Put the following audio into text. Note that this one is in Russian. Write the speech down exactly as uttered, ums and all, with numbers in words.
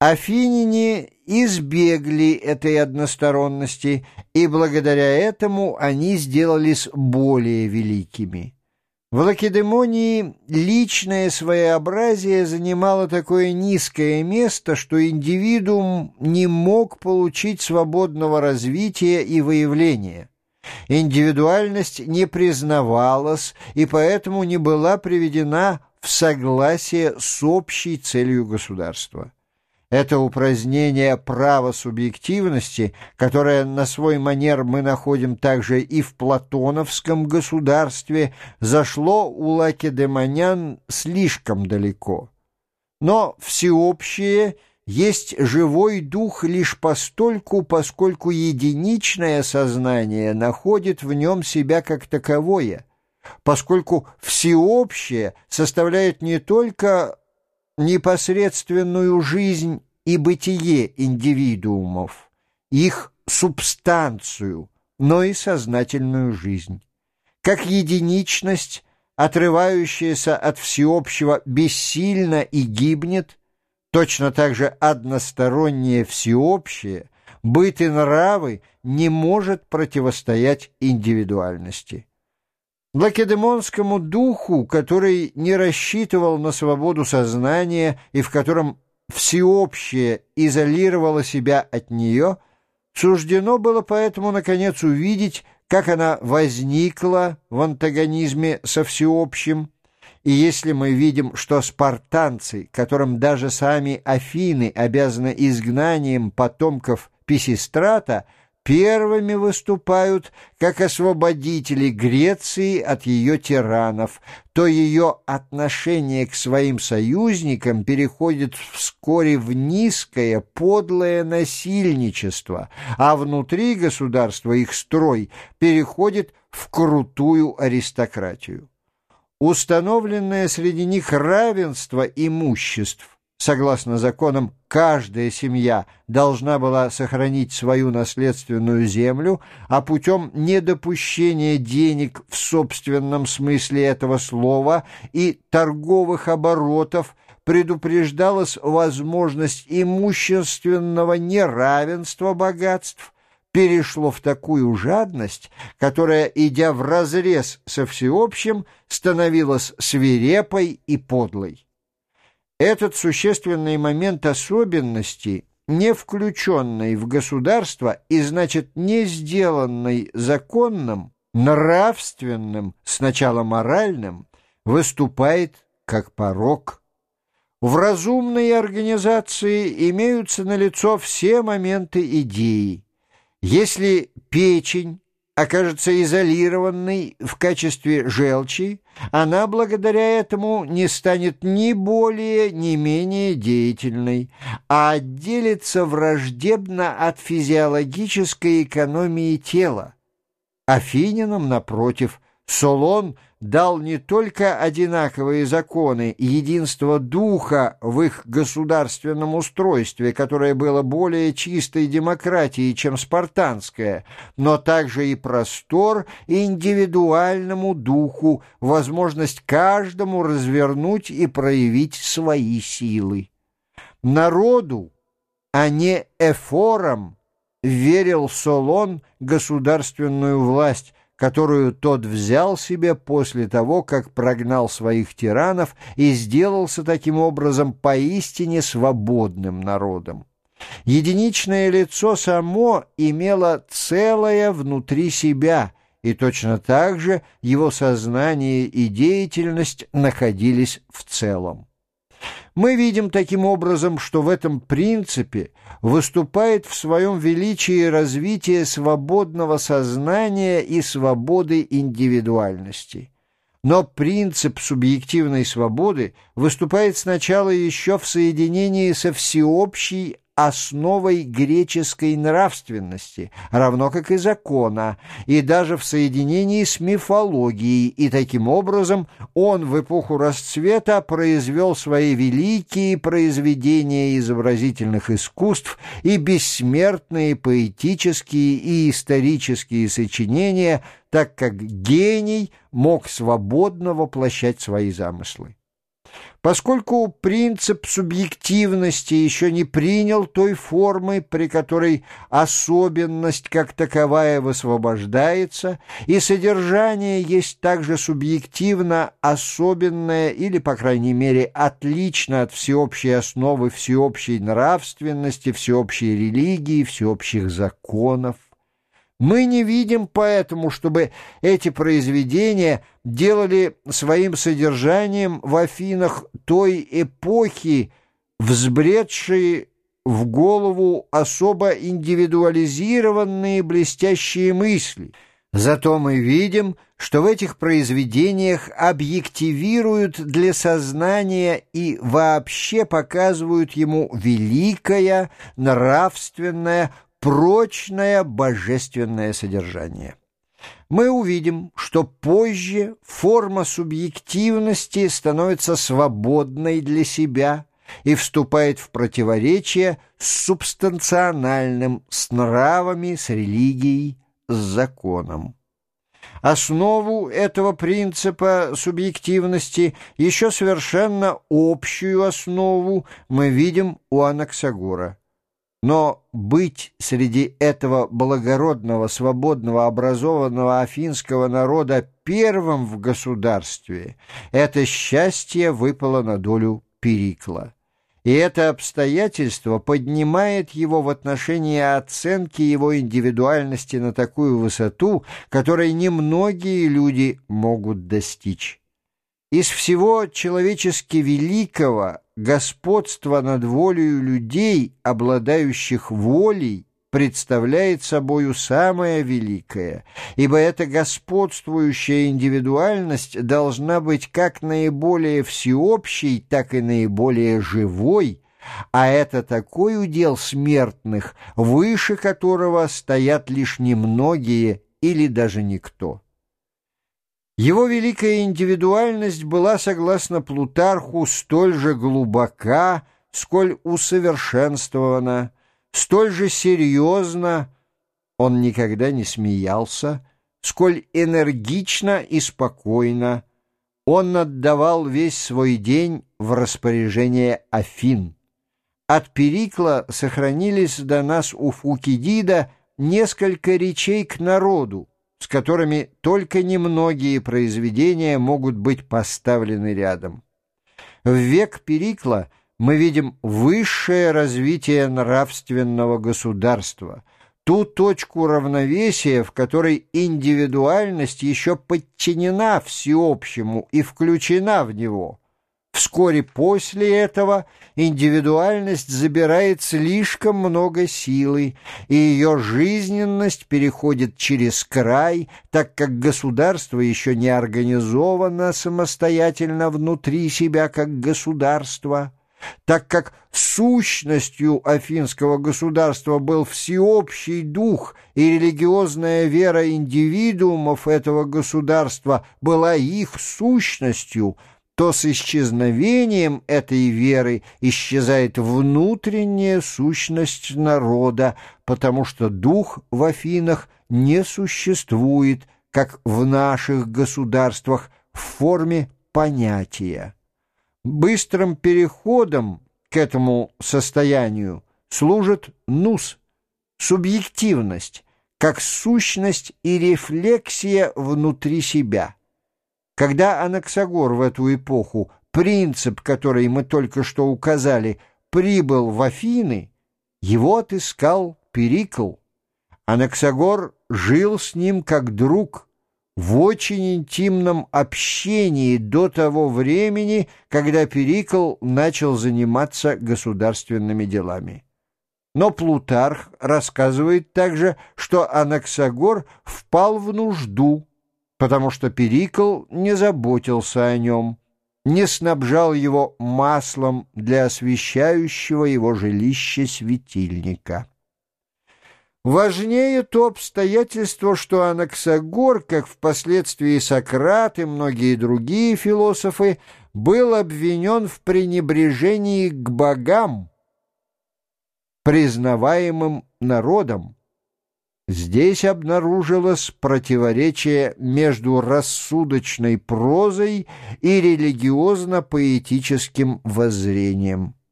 Афиняне избегли этой односторонности, и благодаря этому они сделались более великими. В Лакедемонии личное своеобразие занимало такое низкое место, что индивидуум не мог получить свободного развития и выявления. Индивидуальность не признавалась и поэтому не была приведена в согласие с общей целью государства. Это упразднение права субъективности, которое на свой манер мы находим также и в платоновском государстве, зашло у лакедемонян слишком далеко. Но всеобщее есть живой дух лишь постольку, поскольку единичное сознание находит в нем себя как таковое, поскольку всеобщее составляет не только непосредственную жизнь и бытие индивидуумов, их субстанцию, но и сознательную жизнь. Как единичность, отрывающаяся от всеобщего, бессильна и гибнет, точно так же одностороннее всеобщее, быт и нравы не может противостоять индивидуальности. Лакедемонскому духу, который не рассчитывал на свободу сознания и в котором всеобщее изолировало себя от нее, суждено было поэтому, наконец, увидеть, как она возникла в антагонизме со всеобщим. И если мы видим, что спартанцы, которым даже сами Афины обязаны изгнанием потомков Писистрата, первыми выступают как освободители Греции от ее тиранов, то ее отношение к своим союзникам переходит вскоре в низкое, подлое насильничество, а внутри государства их строй переходит в крутую аристократию. Установленное среди них равенство имуществ, согласно законам, каждая семья должна была сохранить свою наследственную землю, а путем недопущения денег в собственном смысле этого слова и торговых оборотов предупреждалась возможность имущественного неравенства богатств, перешло в такую жадность, которая, идя вразрез со всеобщим, становилась свирепой и подлой. Этот существенный момент особенности, не включенный в государство и, значит, не сделанный законным, нравственным, сначала моральным, выступает как порок. В разумной организации имеются налицо все моменты идеи. Если печень окажется изолированной в качестве желчи, она благодаря этому не станет ни более, ни менее деятельной, а отделится враждебно от физиологической экономии тела. Афинянам, напротив, Солон дал не только одинаковые законы единства духа в их государственном устройстве, которое было более чистой демократией, чем спартанское, но также и простор индивидуальному духу, возможность каждому развернуть и проявить свои силы. Народу, а не эфорам, верил Солон государственную власть, которую тот взял себе после того, как прогнал своих тиранов и сделался таким образом поистине свободным народом. Единичное лицо само имело целое внутри себя, и точно так же его сознание и деятельность находились в целом. Мы видим таким образом, что в этом принципе выступает в своем величии развитие свободного сознания и свободы индивидуальности. Но принцип субъективной свободы выступает сначала еще в соединении со всеобщей основой греческой нравственности, равно как и закона, и даже в соединении с мифологией, и таким образом он в эпоху расцвета произвел свои великие произведения изобразительных искусств и бессмертные поэтические и исторические сочинения, так как гений мог свободно воплощать свои замыслы. Поскольку принцип субъективности еще не принял той формы, при которой особенность как таковая высвобождается, и содержание есть также субъективно особенное или, по крайней мере, отлично от всеобщей основы всеобщей нравственности, всеобщей религии, всеобщих законов, мы не видим поэтому, чтобы эти произведения делали своим содержанием в Афинах той эпохи, взбредшие в голову особо индивидуализированные блестящие мысли. Зато мы видим, что в этих произведениях объективируют для сознания и вообще показывают ему великое, нравственное, прочное божественное содержание. Мы увидим, что позже форма субъективности становится свободной для себя и вступает в противоречие с субстанциональным, с нравами, с религией, с законом. Основу этого принципа субъективности, еще совершенно общую основу, мы видим у Анаксагора. Но быть среди этого благородного, свободного, образованного афинского народа первым в государстве, это счастье выпало на долю Перикла. И это обстоятельство поднимает его в отношении оценки его индивидуальности на такую высоту, которой немногие люди могут достичь. Из всего человечески великого господство над волею людей, обладающих волей, представляет собою самое великое, ибо эта господствующая индивидуальность должна быть как наиболее всеобщей, так и наиболее живой, а это такой удел смертных, выше которого стоят лишь немногие или даже никто. Его великая индивидуальность была, согласно Плутарху, столь же глубока, сколь усовершенствована, столь же серьезно, он никогда не смеялся, сколь энергично и спокойно он отдавал весь свой день в распоряжение Афин. От Перикла сохранились до нас у Фукидида несколько речей к народу, с которыми только немногие произведения могут быть поставлены рядом. В век Перикла мы видим высшее развитие нравственного государства, ту точку равновесия, в которой индивидуальность еще подчинена всеобщему и включена в него. Вскоре после этого индивидуальность забирает слишком много силы, и ее жизненность переходит через край, так как государство еще не организовано самостоятельно внутри себя как государство, так как сущностью афинского государства был всеобщий дух, и религиозная вера индивидуумов этого государства была их сущностью, то с исчезновением этой веры исчезает внутренняя сущность народа, потому что дух в Афинах не существует, как в наших государствах, в форме понятия. Быстрым переходом к этому состоянию служит нус, субъективность, как сущность и рефлексия внутри себя. Когда Анаксагор в эту эпоху, принцип, который мы только что указали, прибыл в Афины, его отыскал Перикл. Анаксагор жил с ним как друг, в очень интимном общении до того времени, когда Перикл начал заниматься государственными делами. Но Плутарх рассказывает также, что Анаксагор впал в нужду, потому что Перикл не заботился о нем, не снабжал его маслом для освещающего его жилище светильника. Важнее то обстоятельство, что Анаксагор, как впоследствии Сократ и многие другие философы, был обвинен в пренебрежении к богам, признаваемым народом. Здесь обнаружилось противоречие между рассудочной прозой и религиозно-поэтическим воззрением.